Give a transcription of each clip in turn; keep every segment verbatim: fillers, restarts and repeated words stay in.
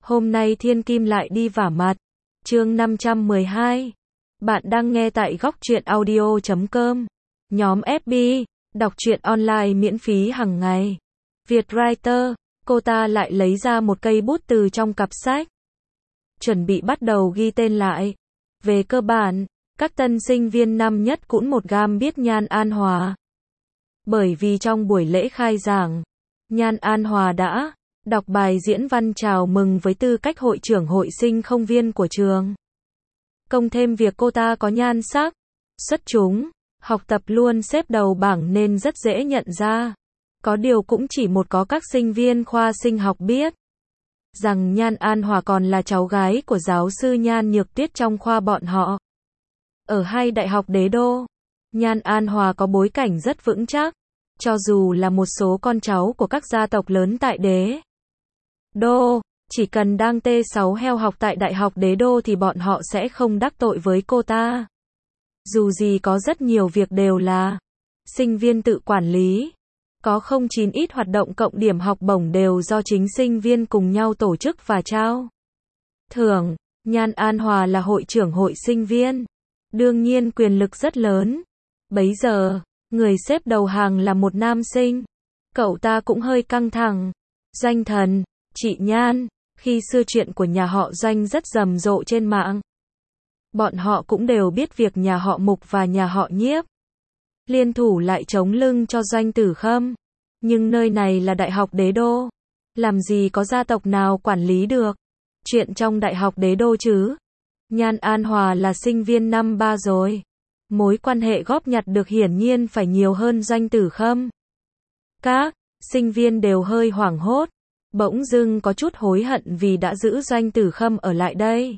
Hôm nay thiên kim lại đi vả mặt. Chương năm trăm mười hai. Bạn đang nghe tại góc truyện audio chấm com. Nhóm ép bê, đọc truyện online miễn phí hàng ngày. Vietwriter, cô ta lại lấy ra một cây bút từ trong cặp sách. Chuẩn bị bắt đầu ghi tên lại. Về cơ bản, các tân sinh viên năm nhất cũng một gam biết Nhan An Hòa. Bởi vì trong buổi lễ khai giảng, Nhan An Hòa đã đọc bài diễn văn chào mừng với tư cách hội trưởng hội sinh không viên của trường. Cộng thêm việc cô ta có nhan sắc xuất chúng, học tập luôn xếp đầu bảng nên rất dễ nhận ra. Có điều cũng chỉ một có các sinh viên khoa sinh học biết rằng Nhan An Hòa còn là cháu gái của giáo sư Nhan Nhược Tuyết trong khoa bọn họ. Ở hai đại học đế đô, Nhan An Hòa có bối cảnh rất vững chắc, cho dù là một số con cháu của các gia tộc lớn tại đế đô, chỉ cần đang T sáu heo học tại đại học đế đô thì bọn họ sẽ không đắc tội với cô ta. Dù gì có rất nhiều việc đều là sinh viên tự quản lý, có không chín ít hoạt động cộng điểm học bổng đều do chính sinh viên cùng nhau tổ chức và trao thưởng. Nhan An Hòa là hội trưởng hội sinh viên, đương nhiên quyền lực rất lớn. Bấy giờ, người xếp đầu hàng là một nam sinh. Cậu ta cũng hơi căng thẳng. Doanh thần, chị Nhan, khi xưa chuyện của nhà họ Doanh rất rầm rộ trên mạng. Bọn họ cũng đều biết việc nhà họ Mục và nhà họ Nhiếp liên thủ lại chống lưng cho Doanh Tử Khâm. Nhưng nơi này là đại học đế đô, làm gì có gia tộc nào quản lý được chuyện trong đại học đế đô chứ. Nhan An Hòa là sinh viên năm ba rồi, mối quan hệ góp nhặt được hiển nhiên phải nhiều hơn Doanh Tử Khâm. Các sinh viên đều hơi hoảng hốt, bỗng dưng có chút hối hận vì đã giữ Doanh Tử Khâm ở lại đây.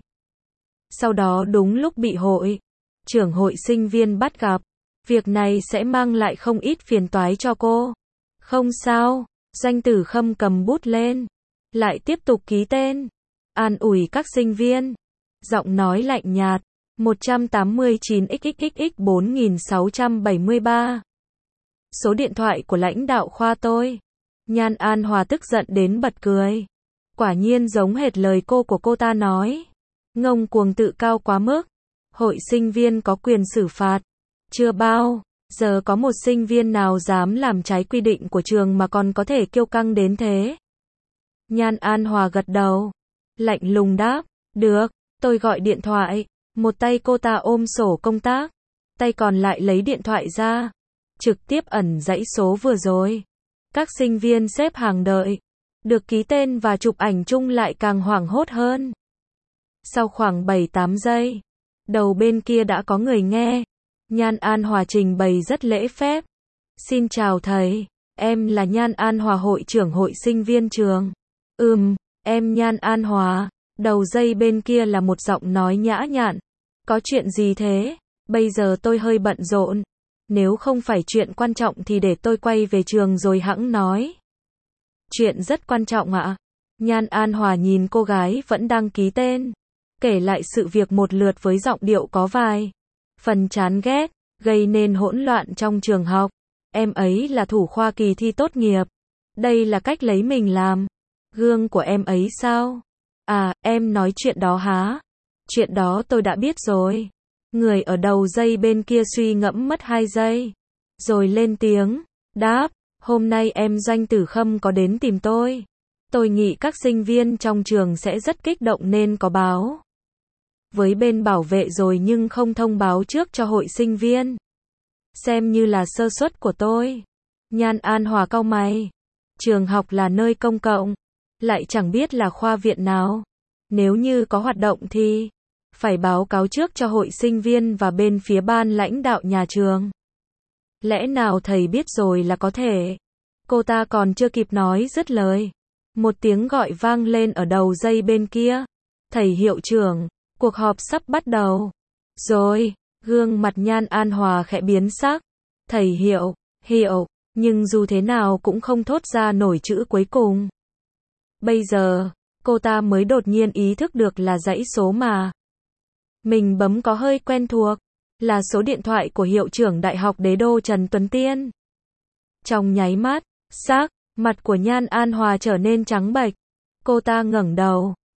Sau đó đúng lúc bị hội trưởng hội sinh viên bắt gặp, việc này sẽ mang lại không ít phiền toái cho cô. Không sao, Doanh Tử Khâm cầm bút lên, lại tiếp tục ký tên, an ủi các sinh viên. Giọng nói lạnh nhạt, một trăm tám mươi chín x x x x bốn nghìn sáu trăm bảy mươi ba. Số điện thoại của lãnh đạo khoa tôi. Nhan An Hòa tức giận đến bật cười. Quả nhiên giống hệt lời cô của cô ta nói. Ngông cuồng tự cao quá mức. Hội sinh viên có quyền xử phạt. Chưa bao giờ có một sinh viên nào dám làm trái quy định của trường mà còn có thể kiêu căng đến thế. Nhan An Hòa gật đầu, lạnh lùng đáp, được, tôi gọi điện thoại. Một tay cô ta ôm sổ công tác, tay còn lại lấy điện thoại ra, trực tiếp ẩn dãy số vừa rồi. Các sinh viên xếp hàng đợi, được ký tên và chụp ảnh chung lại càng hoảng hốt hơn. Sau khoảng bảy tám giây, đầu bên kia đã có người nghe. Nhan An Hòa trình bày rất lễ phép. Xin chào thầy, em là Nhan An Hòa hội trưởng hội sinh viên trường. Ừm, em Nhan An Hòa. Đầu dây bên kia là một giọng nói nhã nhặn. Có chuyện gì thế? Bây giờ tôi hơi bận rộn. Nếu không phải chuyện quan trọng thì để tôi quay về trường rồi hẵng nói. Chuyện rất quan trọng ạ. Nhan An Hòa nhìn cô gái vẫn đang ký tên, kể lại sự việc một lượt với giọng điệu có vài phần chán ghét, gây nên hỗn loạn trong trường học. Em ấy là thủ khoa kỳ thi tốt nghiệp. Đây là cách lấy mình làm gương của em ấy sao? À, em nói chuyện đó hả? Chuyện đó tôi đã biết rồi. Người ở đầu dây bên kia suy ngẫm mất hai giây, rồi lên tiếng, đáp, hôm nay em Doanh Tử Khâm có đến tìm tôi. Tôi nghĩ các sinh viên trong trường sẽ rất kích động nên có báo với bên bảo vệ rồi nhưng không thông báo trước cho hội sinh viên. Xem như là sơ suất của tôi. Nhan An Hòa cau mày. Trường học là nơi công cộng, lại chẳng biết là khoa viện nào. Nếu như có hoạt động thì phải báo cáo trước cho hội sinh viên và bên phía ban lãnh đạo nhà trường. Lẽ nào thầy biết rồi là có thể? Cô ta còn chưa kịp nói dứt lời, một tiếng gọi vang lên ở đầu dây bên kia. Thầy hiệu trưởng, cuộc họp sắp bắt đầu rồi. Gương mặt Nhan An Hòa khẽ biến sắc. Thầy hiệu, hiệu, nhưng dù thế nào cũng không thốt ra nổi chữ cuối cùng. Bây giờ, cô ta mới đột nhiên ý thức được là dãy số mà mình bấm có hơi quen thuộc, là số điện thoại của hiệu trưởng Đại học Đế đô Trần Tuấn Tiên. Trong nháy mắt, sắc mặt của Nhan An Hòa trở nên trắng bệch. Cô ta ngẩng đầu,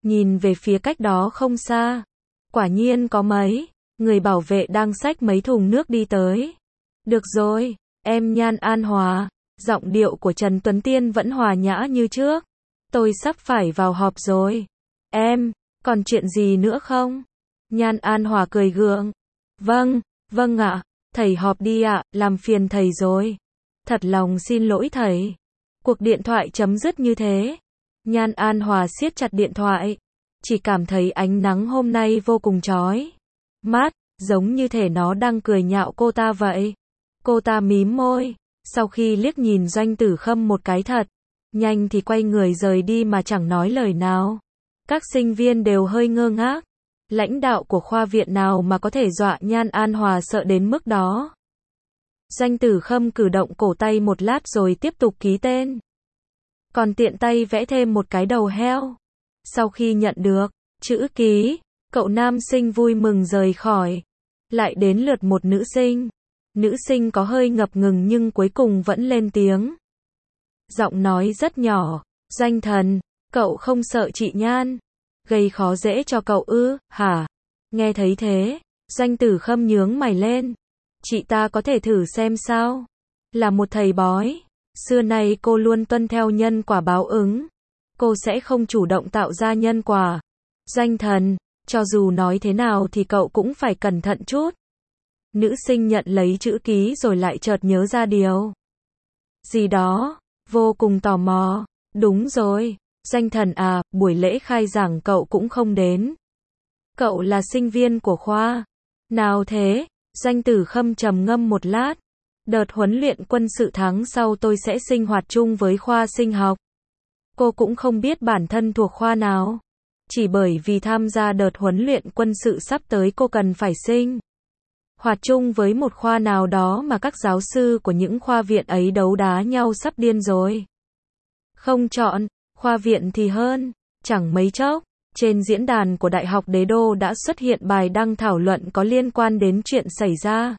nhìn về phía cách đó không xa. Quả nhiên có mấy người bảo vệ đang xách mấy thùng nước đi tới. Được rồi, em Nhan An Hòa. Giọng điệu của Trần Tuấn Tiên vẫn hòa nhã như trước. Tôi sắp phải vào họp rồi. Em, còn chuyện gì nữa không? Nhan An Hòa cười gượng. Vâng, vâng ạ, thầy họp đi ạ, làm phiền thầy rồi. Thật lòng xin lỗi thầy. Cuộc điện thoại chấm dứt như thế. Nhan An Hòa siết chặt điện thoại. Chỉ cảm thấy ánh nắng hôm nay vô cùng chói mắt, giống như thể nó đang cười nhạo cô ta vậy. Cô ta mím môi, sau khi liếc nhìn Doanh Tử Khâm một cái thật nhanh thì quay người rời đi mà chẳng nói lời nào. Các sinh viên đều hơi ngơ ngác. Lãnh đạo của khoa viện nào mà có thể dọa Nhan An Hòa sợ đến mức đó. Doanh Tử Khâm cử động cổ tay một lát rồi tiếp tục ký tên. Còn tiện tay vẽ thêm một cái đầu heo. Sau khi nhận được chữ ký, cậu nam sinh vui mừng rời khỏi. Lại đến lượt một nữ sinh. Nữ sinh có hơi ngập ngừng nhưng cuối cùng vẫn lên tiếng. Giọng nói rất nhỏ. Doanh thần, cậu không sợ chị Nhan gây khó dễ cho cậu ư, hả? Nghe thấy thế, Doanh Tử Khâm nhướng mày lên. Chị ta có thể thử xem sao. Là một thầy bói, xưa nay cô luôn tuân theo nhân quả báo ứng. Cô sẽ không chủ động tạo ra nhân quả. Doanh thần, cho dù nói thế nào thì cậu cũng phải cẩn thận chút. Nữ sinh nhận lấy chữ ký rồi lại chợt nhớ ra điều gì đó, vô cùng tò mò. Đúng rồi, Doanh thần à, buổi lễ khai giảng cậu cũng không đến. Cậu là sinh viên của khoa nào thế? Doanh Tử Khâm trầm ngâm một lát. Đợt huấn luyện quân sự tháng sau tôi sẽ sinh hoạt chung với khoa sinh học. Cô cũng không biết bản thân thuộc khoa nào. Chỉ bởi vì tham gia đợt huấn luyện quân sự sắp tới cô cần phải sinh hoạt chung với một khoa nào đó mà các giáo sư của những khoa viện ấy đấu đá nhau sắp điên rồi. Không chọn khoa viện thì hơn. Chẳng mấy chốc, trên diễn đàn của Đại học Đế Đô đã xuất hiện bài đăng thảo luận có liên quan đến chuyện xảy ra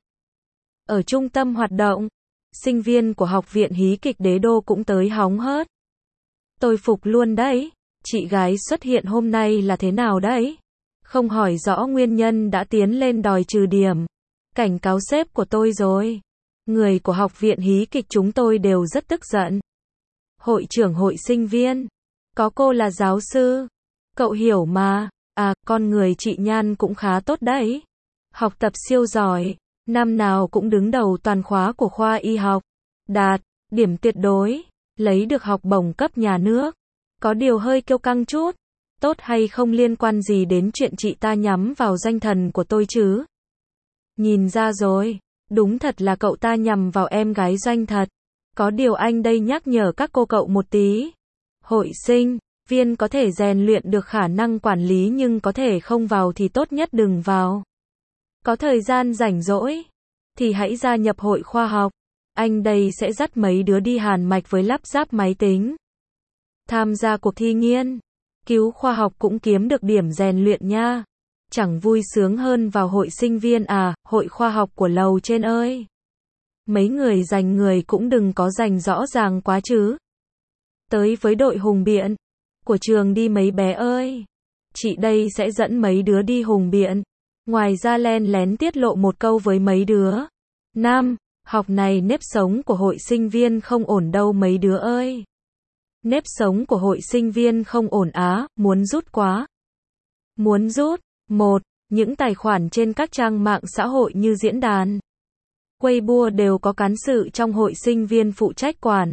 ở trung tâm hoạt động. Sinh viên của Học viện Hí kịch Đế Đô cũng tới hóng hớt. Tôi phục luôn đấy. Chị gái xuất hiện hôm nay là thế nào đấy? Không hỏi rõ nguyên nhân đã tiến lên đòi trừ điểm. Cảnh cáo sếp của tôi rồi. Người của Học viện Hí kịch chúng tôi đều rất tức giận. Hội trưởng hội sinh viên. Có cô là giáo sư. Cậu hiểu mà. À, con người chị Nhan cũng khá tốt đấy. Học tập siêu giỏi. Năm nào cũng đứng đầu toàn khóa của khoa y học. Đạt điểm tuyệt đối. Lấy được học bổng cấp nhà nước. Có điều hơi kiêu căng chút. Tốt hay không liên quan gì đến chuyện chị ta nhắm vào danh thần của tôi chứ. Nhìn ra rồi. Đúng thật là cậu ta nhằm vào em gái Doanh thật. Có điều anh đây nhắc nhở các cô cậu một tí. Hội sinh viên có thể rèn luyện được khả năng quản lý nhưng có thể không vào thì tốt nhất đừng vào. Có thời gian rảnh rỗi thì hãy gia nhập hội khoa học. Anh đây sẽ dắt mấy đứa đi hàn mạch với lắp ráp máy tính. Tham gia cuộc thi nghiên cứu khoa học cũng kiếm được điểm rèn luyện nha. Chẳng vui sướng hơn vào hội sinh viên à, hội khoa học của lầu trên ơi. Mấy người giành người cũng đừng có giành rõ ràng quá chứ. Tới với đội hùng biện của trường đi mấy bé ơi. Chị đây sẽ dẫn mấy đứa đi hùng biện. Ngoài ra len lén tiết lộ một câu với mấy đứa. Nam, học này nếp sống của hội sinh viên không ổn đâu mấy đứa ơi. Nếp sống của hội sinh viên không ổn á, muốn rút quá. Muốn rút. Một, những tài khoản trên các trang mạng xã hội như diễn đàn, Weibo đều có cán sự trong hội sinh viên phụ trách quản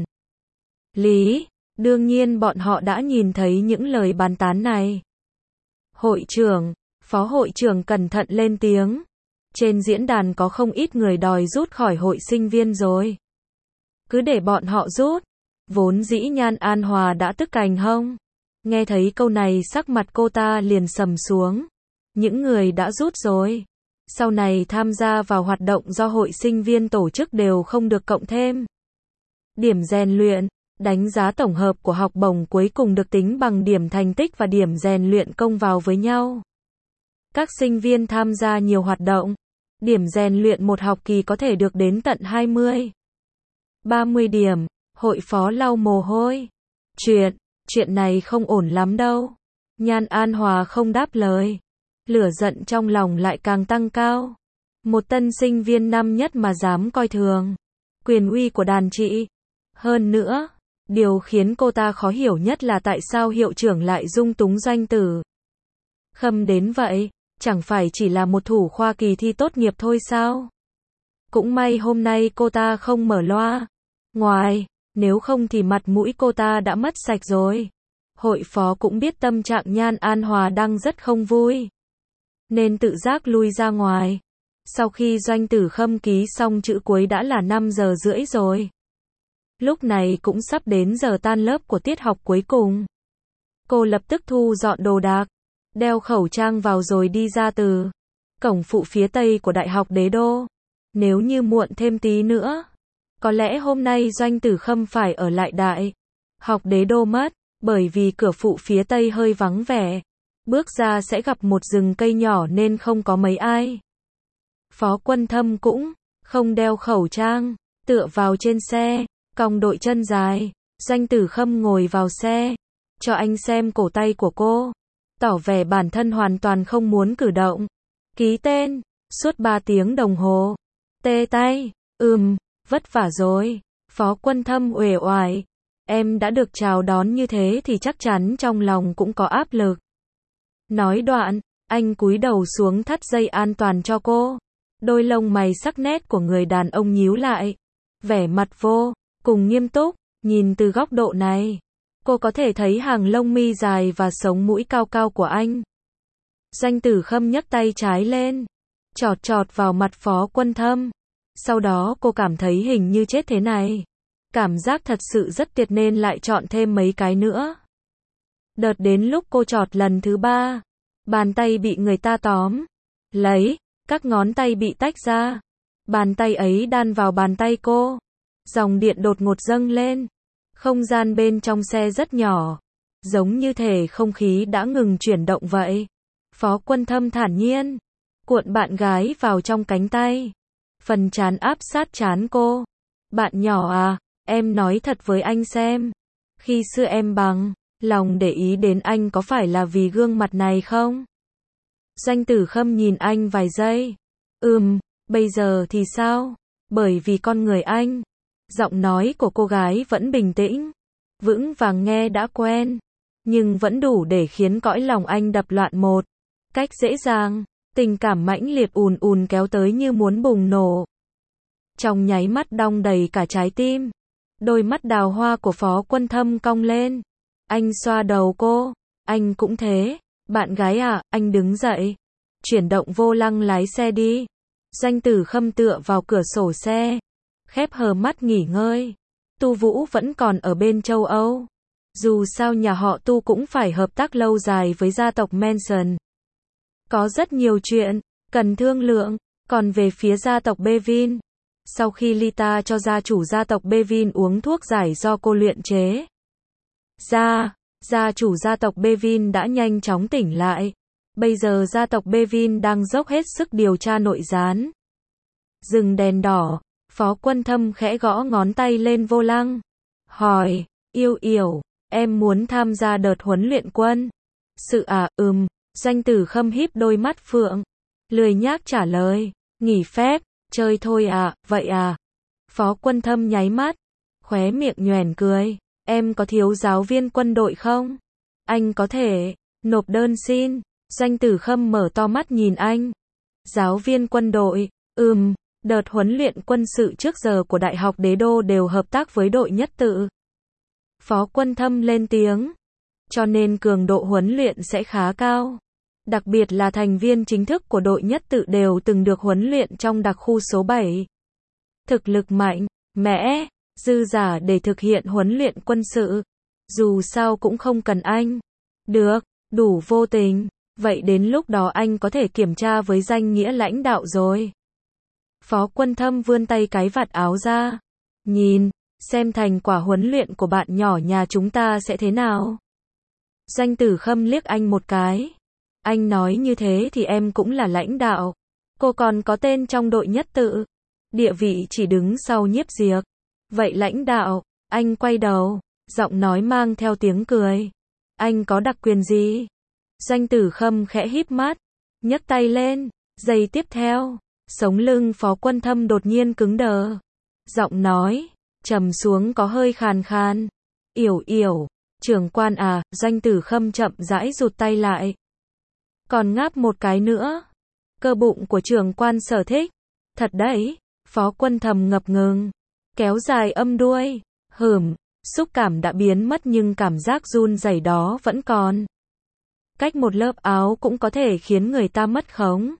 lý. Đương nhiên bọn họ đã nhìn thấy những lời bàn tán này. Hội trưởng, phó hội trưởng cẩn thận lên tiếng. Trên diễn đàn có không ít người đòi rút khỏi hội sinh viên rồi. Cứ để bọn họ rút. Vốn dĩ Nhan An Hòa đã tức cành hông. Nghe thấy câu này sắc mặt cô ta liền sầm xuống. Những người đã rút rồi. Sau này tham gia vào hoạt động do hội sinh viên tổ chức đều không được cộng thêm điểm rèn luyện. Đánh giá tổng hợp của học bổng cuối cùng được tính bằng điểm thành tích và điểm rèn luyện công vào với nhau. Các sinh viên tham gia nhiều hoạt động, điểm rèn luyện một học kỳ có thể được đến tận hai mươi, ba mươi điểm. Hội phó lau mồ hôi. Chuyện, chuyện này không ổn lắm đâu. Nhan An Hòa không đáp lời. Lửa giận trong lòng lại càng tăng cao. Một tân sinh viên năm nhất mà dám coi thường quyền uy của đàn chị. Hơn nữa, điều khiến cô ta khó hiểu nhất là tại sao hiệu trưởng lại dung túng Doanh Tử Khâm đến vậy, chẳng phải chỉ là một thủ khoa kỳ thi tốt nghiệp thôi sao? Cũng may hôm nay cô ta không mở loa ngoài, nếu không thì mặt mũi cô ta đã mất sạch rồi. Hội phó cũng biết tâm trạng Nhan An Hòa đang rất không vui, nên tự giác lui ra ngoài. Sau khi Doanh Tử Khâm ký xong chữ cuối đã là năm giờ rưỡi rồi. Lúc này cũng sắp đến giờ tan lớp của tiết học cuối cùng. Cô lập tức thu dọn đồ đạc, đeo khẩu trang vào rồi đi ra từ cổng phụ phía tây của Đại học Đế Đô. Nếu như muộn thêm tí nữa, có lẽ hôm nay Doanh Tử Khâm phải ở lại Đại học Đế Đô mất, bởi vì cửa phụ phía tây hơi vắng vẻ. Bước ra sẽ gặp một rừng cây nhỏ nên không có mấy ai. Phó Quân Thâm cũng không đeo khẩu trang, tựa vào trên xe, cong đội chân dài. Doanh Tử Khâm ngồi vào xe, cho anh xem cổ tay của cô, tỏ vẻ bản thân hoàn toàn không muốn cử động. Ký tên, suốt ba tiếng đồng hồ. Tê tay, ừm, vất vả rồi. Phó Quân Thâm uể oải. Em đã được chào đón như thế thì chắc chắn trong lòng cũng có áp lực. Nói đoạn, anh cúi đầu xuống thắt dây an toàn cho cô. Đôi lông mày sắc nét của người đàn ông nhíu lại. Vẻ mặt vô cùng nghiêm túc, nhìn từ góc độ này, cô có thể thấy hàng lông mi dài và sống mũi cao cao của anh. Doanh Tử Khâm nhấc tay trái lên, chọt chọt vào mặt Phó Quân Thâm. Sau đó cô cảm thấy hình như chết thế này. Cảm giác thật sự rất tuyệt nên lại chọn thêm mấy cái nữa. Đợt đến lúc cô chọt lần thứ ba, bàn tay bị người ta tóm lấy, các ngón tay bị tách ra. Bàn tay ấy đan vào bàn tay cô. Dòng điện đột ngột dâng lên. Không gian bên trong xe rất nhỏ, giống như thể không khí đã ngừng chuyển động vậy. Phó Quân Thâm thản nhiên cuộn bạn gái vào trong cánh tay, phần trán áp sát trán cô. Bạn nhỏ à, em nói thật với anh xem, khi xưa em bằng lòng để ý đến anh có phải là vì gương mặt này không? Doanh Tử Khâm nhìn anh vài giây. Ừm, bây giờ thì sao? Bởi vì con người anh. Giọng nói của cô gái vẫn bình tĩnh, vững vàng nghe đã quen, nhưng vẫn đủ để khiến cõi lòng anh đập loạn một cách dễ dàng. Tình cảm mãnh liệt ùn ùn kéo tới như muốn bùng nổ. Trong nháy mắt đong đầy cả trái tim. Đôi mắt đào hoa của Phó Quân Thâm cong lên. Anh xoa đầu cô. Anh cũng thế. Bạn gái à, anh đứng dậy. Chuyển động vô lăng lái xe đi. Doanh Tử Khâm tựa vào cửa sổ xe, khép hờ mắt nghỉ ngơi. Tu Vũ vẫn còn ở bên châu Âu. Dù sao nhà họ Tu cũng phải hợp tác lâu dài với gia tộc Manson. Có rất nhiều chuyện cần thương lượng. Còn về phía gia tộc Bevin, sau khi Lita cho gia chủ gia tộc Bevin uống thuốc giải do cô luyện chế ra, gia chủ gia tộc Bevin đã nhanh chóng tỉnh lại. Bây giờ gia tộc Bevin đang dốc hết sức điều tra nội gián. Dừng đèn đỏ, Phó Quân Thâm khẽ gõ ngón tay lên vô lăng. Hỏi, Yêu Yểu, em muốn tham gia đợt huấn luyện quân sự à? Ừm. Doanh Tử Khâm híp đôi mắt phượng, lười nhác trả lời. Nghỉ phép, chơi thôi à, vậy à? Phó Quân Thâm nháy mắt, khóe miệng nhoẻn cười. Em có thiếu giáo viên quân đội không? Anh có thể nộp đơn xin. Doanh Tử Khâm mở to mắt nhìn anh. Giáo viên quân đội, ừm, đợt huấn luyện quân sự trước giờ của Đại học Đế Đô đều hợp tác với đội nhất tự. Phó Quân Thâm lên tiếng. Cho nên cường độ huấn luyện sẽ khá cao. Đặc biệt là thành viên chính thức của đội nhất tự đều từng được huấn luyện trong đặc khu số bảy. Thực lực mạnh, mẽ, dư giả để thực hiện huấn luyện quân sự. Dù sao cũng không cần anh. Được, đủ vô tình. Vậy đến lúc đó anh có thể kiểm tra với danh nghĩa lãnh đạo rồi. Phó Quân Thâm vươn tay cái vạt áo ra. Nhìn, xem thành quả huấn luyện của bạn nhỏ nhà chúng ta sẽ thế nào. Doanh Tử Khâm liếc anh một cái. Anh nói như thế thì em cũng là lãnh đạo. Cô còn có tên trong đội nhất tự. Địa vị chỉ đứng sau Nhiếp Diệp. Vậy lãnh đạo, anh quay đầu, giọng nói mang theo tiếng cười. Anh có đặc quyền gì? Doanh Tử Khâm khẽ híp mắt, nhấc tay lên, giây tiếp theo, sống lưng Phó Quân Thâm đột nhiên cứng đờ. Giọng nói, trầm xuống có hơi khàn khàn. Yểu yểu, trưởng quan à, Doanh Tử Khâm chậm rãi rụt tay lại. Còn ngáp một cái nữa. Cơ bụng của trưởng quan Sở thích. Thật đấy, Phó Quân Thâm ngập ngừng. Kéo dài âm đuôi. Hửm, xúc cảm đã biến mất nhưng cảm giác run rẩy đó vẫn còn. Cách một lớp áo cũng có thể khiến người ta mất khống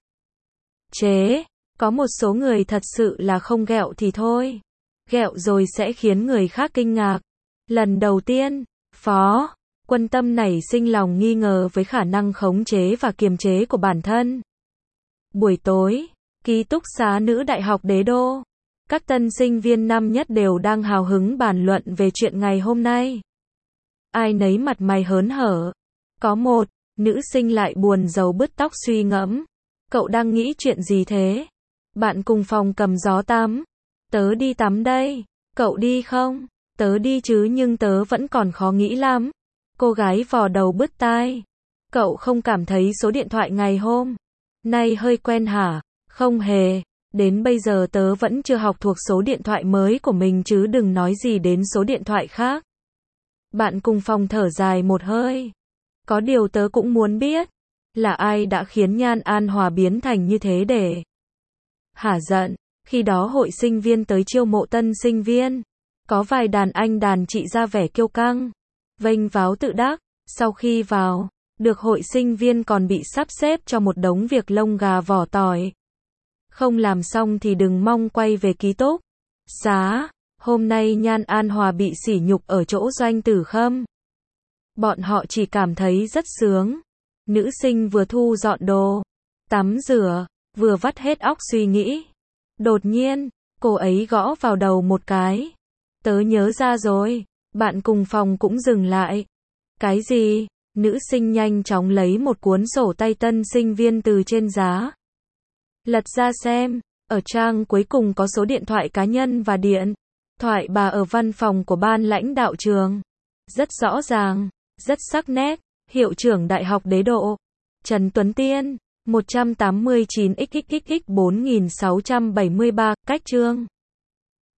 chế. Có một số người thật sự là không ghẹo thì thôi. Ghẹo rồi sẽ khiến người khác kinh ngạc. Lần đầu tiên, Phó Quân Tâm nảy sinh lòng nghi ngờ với khả năng khống chế và kiềm chế của bản thân. Buổi tối, ký túc xá nữ đại học Đế Đô. Các tân sinh viên năm nhất đều đang hào hứng bàn luận về chuyện ngày hôm nay. Ai nấy mặt mày hớn hở. Có một nữ sinh lại buồn rầu bứt tóc suy ngẫm. Cậu đang nghĩ chuyện gì thế? Bạn cùng phòng cầm gió tắm. Tớ đi tắm đây. Cậu đi không? Tớ đi chứ nhưng tớ vẫn còn khó nghĩ lắm. Cô gái vò đầu bứt tai. Cậu không cảm thấy số điện thoại ngày hôm nay hơi quen hả? Không hề. Đến bây giờ tớ vẫn chưa học thuộc số điện thoại mới của mình chứ đừng nói gì đến số điện thoại khác. Bạn cùng phòng thở dài một hơi. Có điều tớ cũng muốn biết. Là ai đã khiến Nhan An Hòa biến thành như thế để hả giận. Khi đó hội sinh viên tới chiêu mộ tân sinh viên. Có vài đàn anh đàn chị ra vẻ kiêu căng. Vênh váo tự đắc. Sau khi vào, được hội sinh viên còn bị sắp xếp cho một đống việc lông gà vỏ tỏi. Không làm xong thì đừng mong quay về ký túc xá. Hôm nay Nhan An Hòa bị sỉ nhục ở chỗ Doanh Tử Khâm. Bọn họ chỉ cảm thấy rất sướng. Nữ sinh vừa thu dọn đồ, tắm rửa, vừa vắt hết óc suy nghĩ. Đột nhiên, cô ấy gõ vào đầu một cái. Tớ nhớ ra rồi. Bạn cùng phòng cũng dừng lại. Cái gì? Nữ sinh nhanh chóng lấy một cuốn sổ tay tân sinh viên từ trên giá. Lật ra xem. Ở trang cuối cùng có số điện thoại cá nhân và điện thoại bà ở văn phòng của ban lãnh đạo trường. Rất rõ ràng, rất sắc nét. Hiệu trưởng Đại học Đế Đô, Trần Tuấn Tiên, một trăm tám mươi chín x x x x bốn nghìn sáu trăm bảy mươi ba, cách chương.